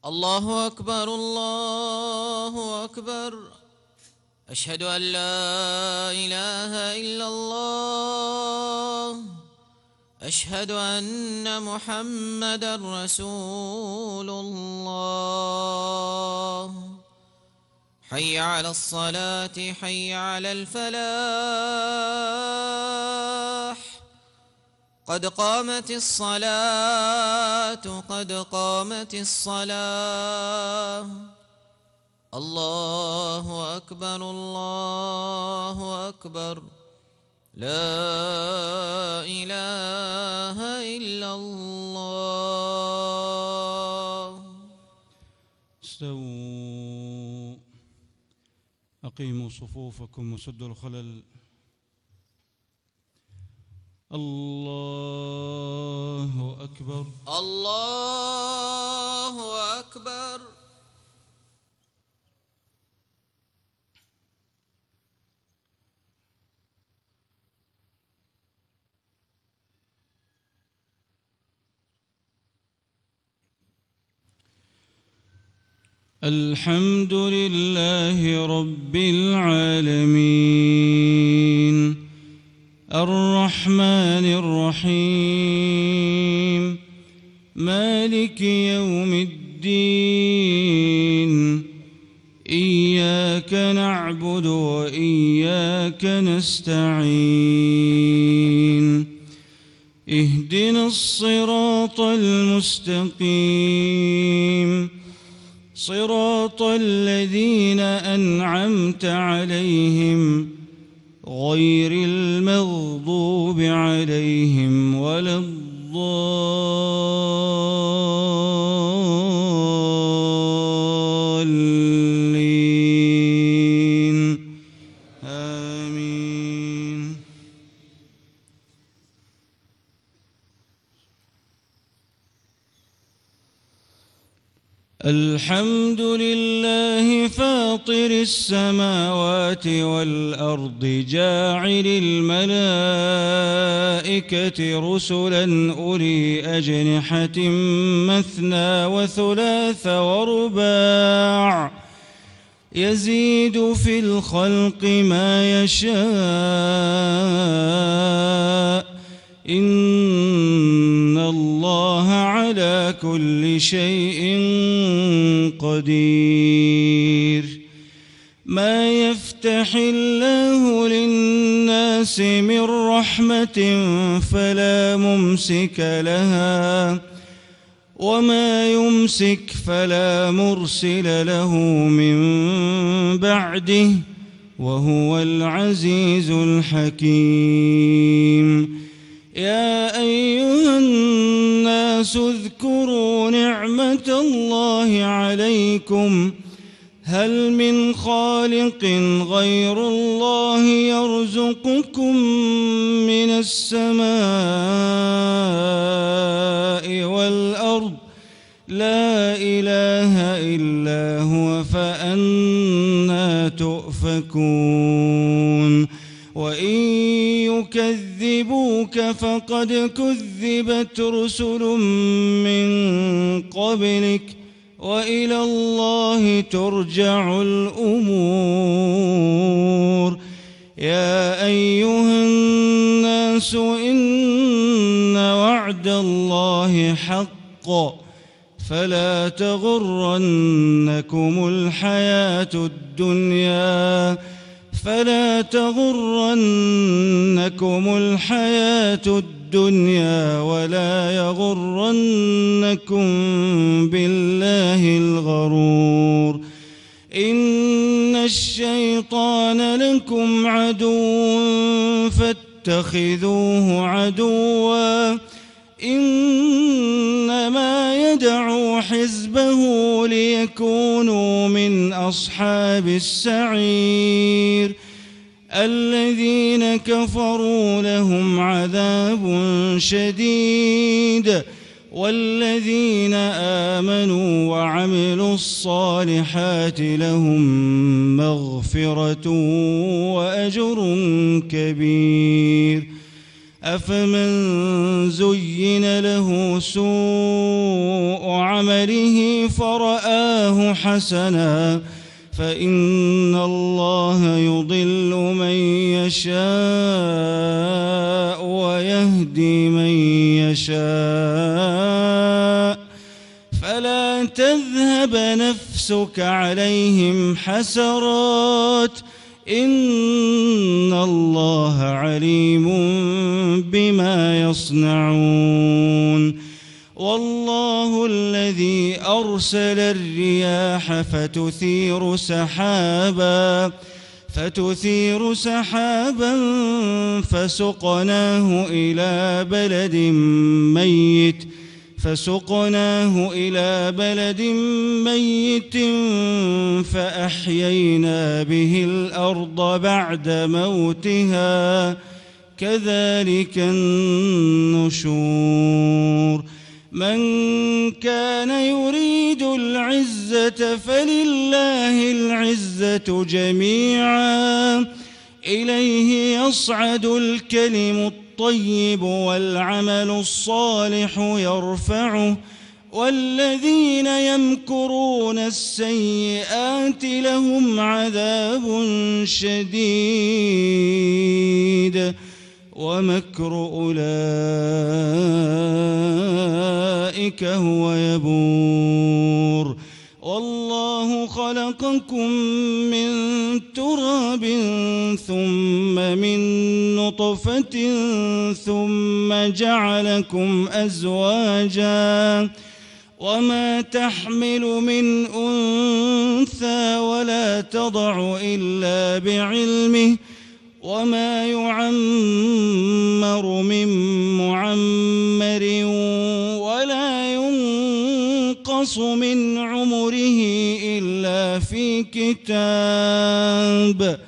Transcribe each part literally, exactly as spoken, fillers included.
الله أكبر الله أكبر. أشهد أن لا إله إلا الله. أشهد أن محمدا رسول الله. حي على الصلاة حي على الفلاح. قد قامت الصلاة قد قامت الصلاة. الله أكبر الله أكبر. لا إله إلا الله. استووا، أقيموا صفوفكم وسدوا الخلل. الله أكبر الله أكبر. الحمد لله رب العالمين الرحمن الرحيم مالك يوم الدين. إياك نعبد وإياك نستعين. اهدنا الصراط المستقيم صراط الذين أنعمت عليهم غير المغضوب عليهم ولا الضالين. آمين. الحمد لله فاطر السماوات والأرض جاعل الملائكة رسلا أولي أجنحة مثنى وثلاث ورباع يزيد في الخلق ما يشاء. إن الله على كل شيء قدير. ما يفتح الله للناس من رحمة فلا ممسك لها وما يمسك فلا مرسل له من بعده وهو العزيز الحكيم. يا أيها الناس اذكروا نعمة الله عليكم هل من خالق غير الله يرزقكم من السماء والأرض لا إله إلا هو فأنى تؤفكون. وإن يكذبوك فقد كذبت رسل من قبلك وإلى الله ترجع الأمور. يا أيها الناس إن وعد الله حق فلا تغرنكم الحياة الدنيا فلا تغرنكم الحياة الدنيا ولا يغرنكم بالله الغرور. إن الشيطان لكم عدو فاتخذوه عدوا إنما يدعو حزبه ليكونوا من أصحاب السعير. الذين كفروا لهم عذاب شديد والذين آمنوا وعملوا الصالحات لهم مغفرة وأجر كبير. أفمن زين له سوء عمله فرآه حسنا فإن الله يضل من يشاء ويهدي من يشاء فلا تذهب نفسك عليهم حسرات إن الله عليم بما يصنعون والله الذي أرسل الرياح فتثير سحابا فتثير سحابا فسقناه إلى بلد ميت فسقناه إلى بلد ميت فأحيينا به الأرض بعد موتها كذلك النشور من كان يريد العزة فلله العزة جميعا إليه يصعد الكلم الطيب والعمل الصالح يرفعه والذين يمكرون السيئات لهم عذاب شديد ومكر أولئك هو يبور والله خلقكم من تراب ثم من نطفة ثم جعلكم أزواجا وما تحمل من أنثى ولا تضع إلا بعلمه وما يعمر من معمر ولا ينقص من عمره إلا في كتاب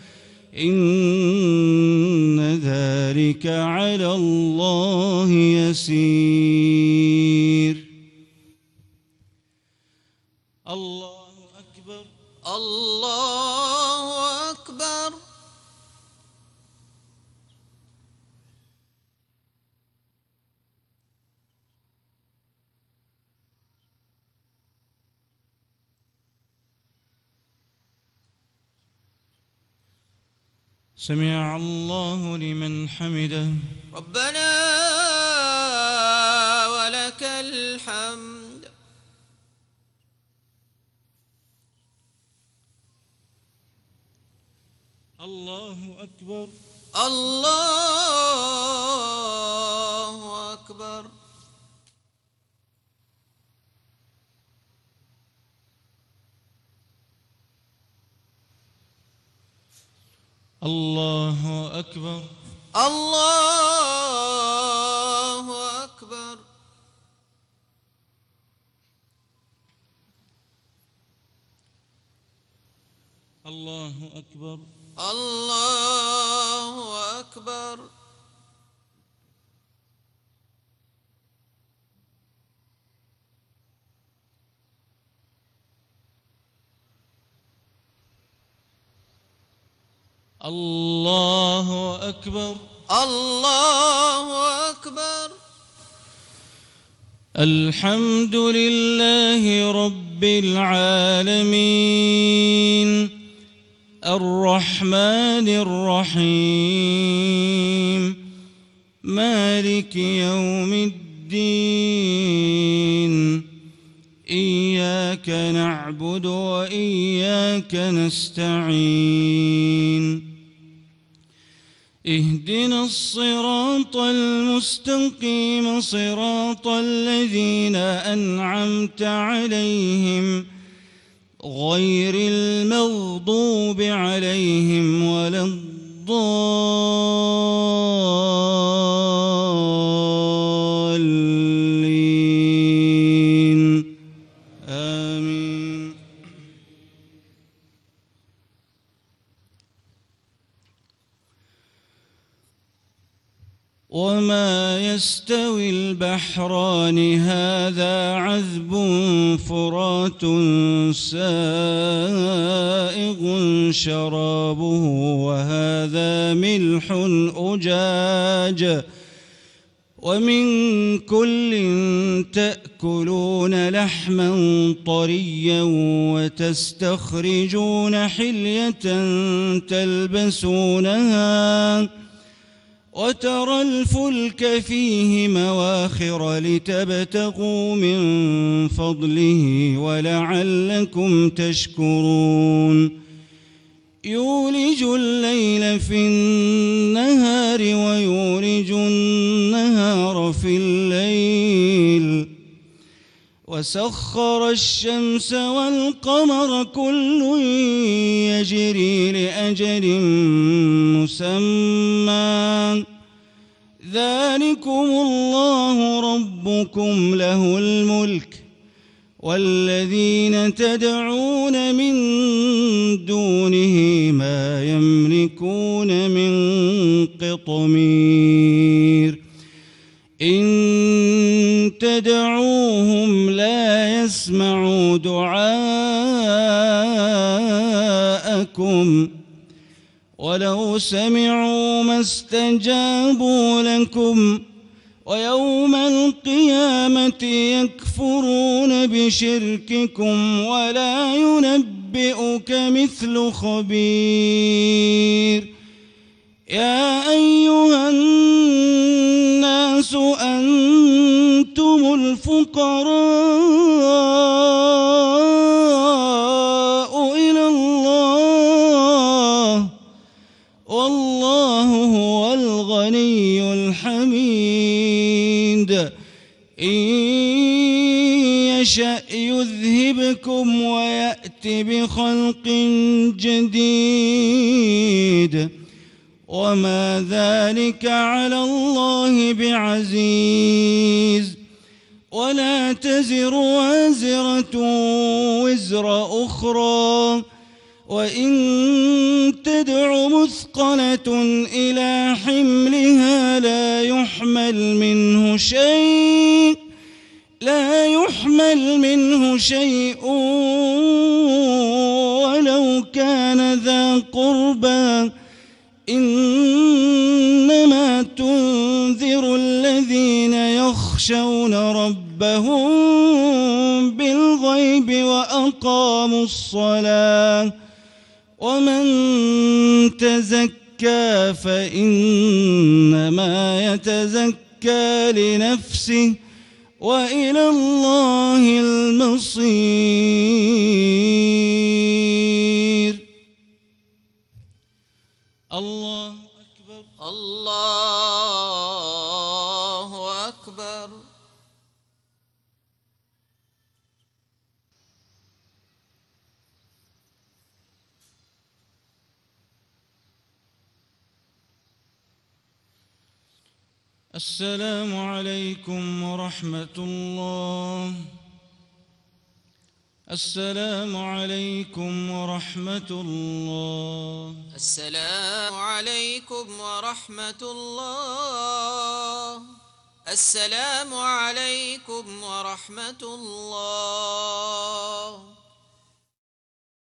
إن ذلك على الله يسير الله أكبر الله أكبر سمع الله لمن حمده ربنا ولك الحمد الله أكبر الله أكبر الله أكبر الله أكبر الله أكبر الله أكبر الله أكبر الله أكبر الحمد لله رب العالمين الرحمن الرحيم مالك يوم الدين إياك نعبد وإياك نستعين اهدنا الصراط المستقيم صراط الذين أنعمت عليهم غير المغضوب عليهم ولا الضالين آمين. وما يستوي البحران هذا عذب فرات سائغ شرابه وهذا ملح أجاج ومن كل تأكلون لحما طريا وتستخرجون حلية تلبسونها وترى الفلك فيه مواخر لتبتغوا من فضله ولعلكم تشكرون يولج الليل في النهار ويولج النهار في الليل وسخر الشمس والقمر كل يجري لأجل مسمى ذلكم الله ربكم له الملك والذين تدعون من دونه ما يملكون من قطمير إن تدعوهم لا يسمعوا دعاءكم ولو سمعوا ما استجابوا لكم ويوم القيامة يكفرون بشرككم ولا ينبئك مثل خبير يا أيها الناس أنتم الفقراء إلى الله والله هو الغني الحميد إن يشأ يذهبكم ويأت بخلق جديد وما ذلك على الله بعزيز ولا تزر وازرة وزر أخرى وإن تدع مثقلة إلى حملها لا يحمل منه شيء لا يحمل منه شيء ولو كان ذا قربى إنما تنذر الذين يخشون ربهم بالغيب وأقاموا الصلاة ومن تزكى فإنما يتزكى لنفسه وإلى الله المصير الله أكبر الله أكبر السلام عليكم ورحمة الله السلام عليكم ورحمة الله السلام عليكم ورحمة الله السلام عليكم ورحمة الله